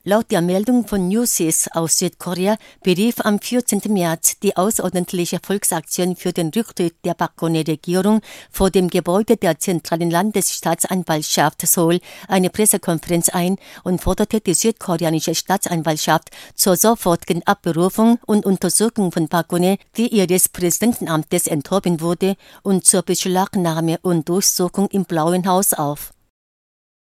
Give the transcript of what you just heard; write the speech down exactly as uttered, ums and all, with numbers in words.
Laut der Meldung von Newsys aus Südkorea berief am vierzehnten März die außerordentliche Volksaktion für den Rücktritt der Park Geun-hye-Regierung vor dem Gebäude der zentralen Landesstaatsanwaltschaft Seoul eine Pressekonferenz ein und forderte die südkoreanische Staatsanwaltschaft zur sofortigen Abberufung und Untersuchung von Park Geun-hye, die ihres Präsidentenamtes enthoben wurde, und zur Beschlagnahme und Durchsuchung im Blauen Haus auf.